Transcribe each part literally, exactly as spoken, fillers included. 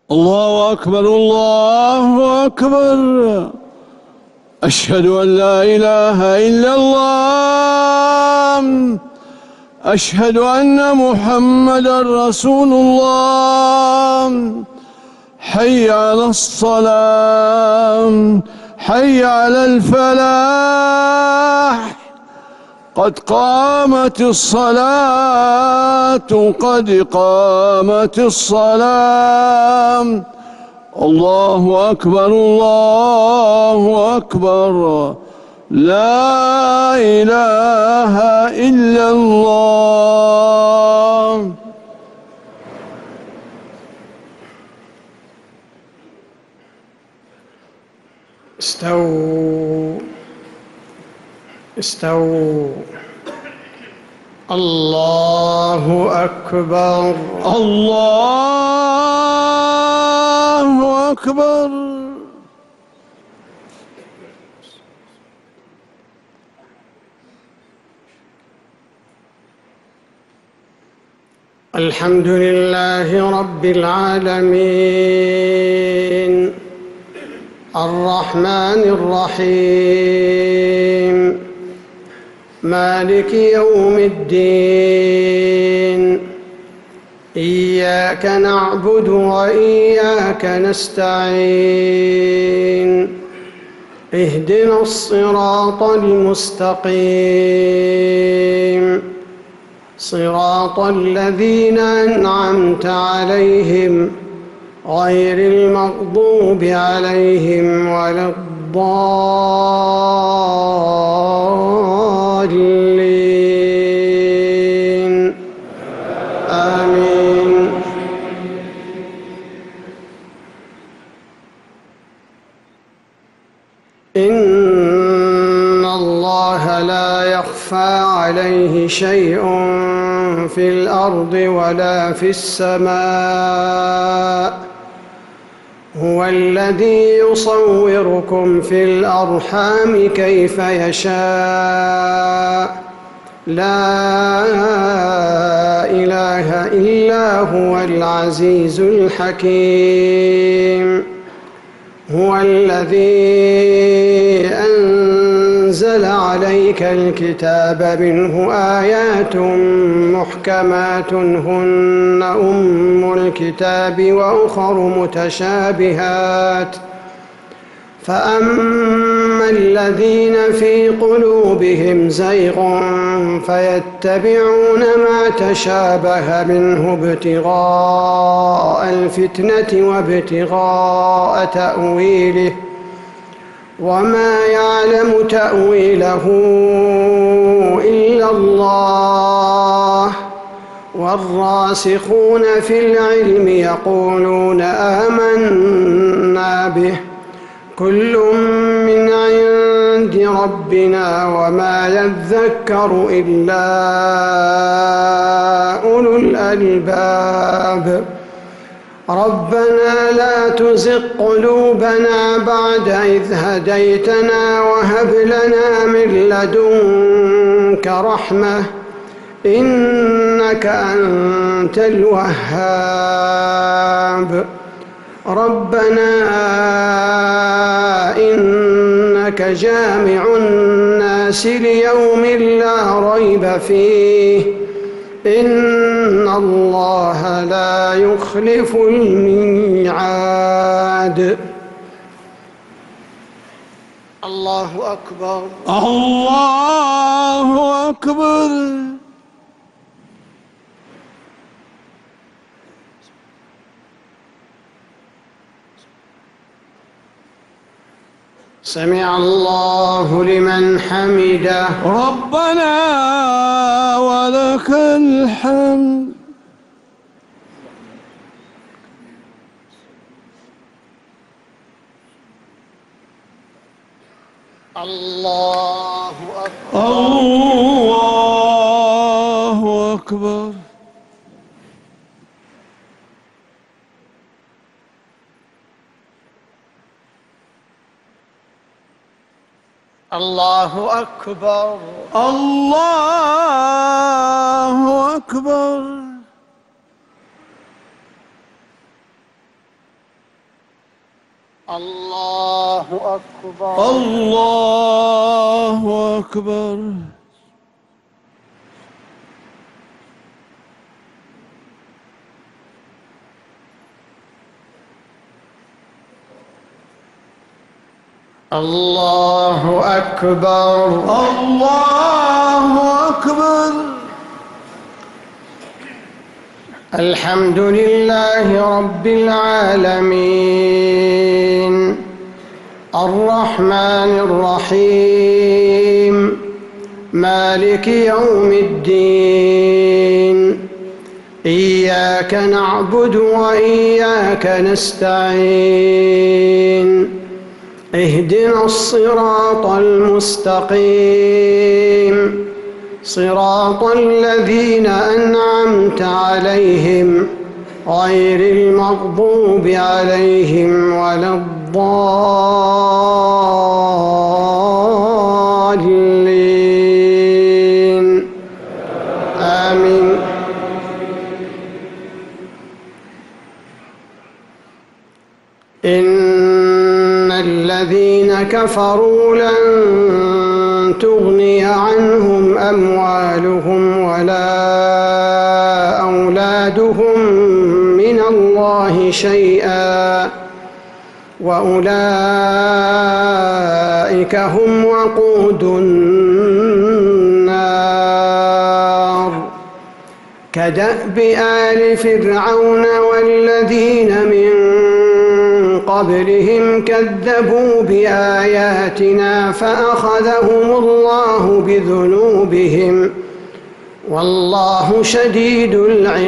الله أكبر الله أكبر. أشهد أن لا إله إلا الله. أشهد أن محمدًا رسول الله. حي على الصلاة، حي على الفلاح، قد قامت الصلاة، قد قامت الصلاة. الله أكبر الله أكبر. لا إله إلا الله. استووا استووا. الله أكبر الله أكبر. الحمد لله رب العالمين، الرحمن الرحيم، مالك يوم الدين. إياك نعبد وإياك نستعين. اهدنا الصراط المستقيم، صراط الذين أنعمت عليهم غير المغضوب عليهم ولا الضالين. آمين. إن الله لا يخفى عليه شيء في الأرض ولا في السماء. هو الذي يصوركم في الأرحام كيف يشاء. لا إله إلا هو العزيز الحكيم. هو الذي أنزل عليك الكتاب منه آيات محكمات هن أم الكتاب وأخر متشابهات. فأما الذين في قلوبهم زيغ فيتبعون ما تشابه منه ابتغاء الفتنة وابتغاء تأويله، وما يعلم تأويله إلا الله. والراسخون في العلم يقولون آمنا به كل من عند ربنا وما يذكر إلا أولو الألباب. ربنا لا تزغ قلوبنا بعد إذ هديتنا وهب لنا من لدنك رحمة إنك أنت الوهاب. ربنا إنك جامع الناس ليوم لا ريب فيه إن الله لا يخلف الميعاد. الله أكبر الله أكبر. سمع الله لمن حمده. ربنا ولك الحمد. الله أكبر الله أكبر. الله أكبر الله أكبر. الله أكبر. الله أكبر. الله أكبر. الله أكبر. الحمد لله رب العالمين الرحمن الرحيم مالك يوم الدين إياك نعبد وإياك نستعين اهدنا الصراط المستقيم صراط الذين أنعمت عليهم غير المغضوب عليهم ولا الضالين آمين. إن الذين كفروا لن تغني عنهم أموالهم ولا أولادهم من الله شيئا وأولئك هم وقود النار كدأب آل فرعون والذين من قبلهم كذبوا بآياتنا فأخذهم الله بذنوبهم والله شديد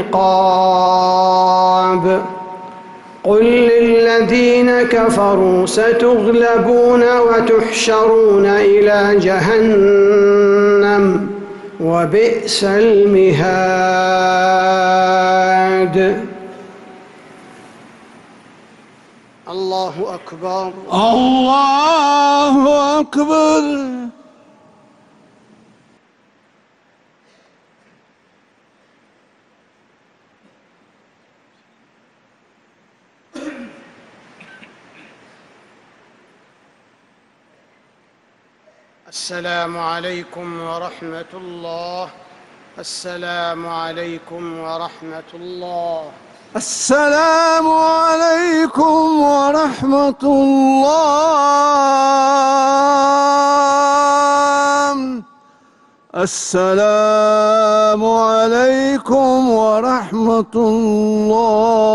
العقاب. قل للذين كفروا ستغلبون وتحشرون إلى جهنم وبئس المهاد. الله أكبر. الله أكبر. السلام عليكم ورحمة الله. السلام عليكم ورحمة الله. السلام عليكم ورحمة الله. السلام عليكم ورحمة الله.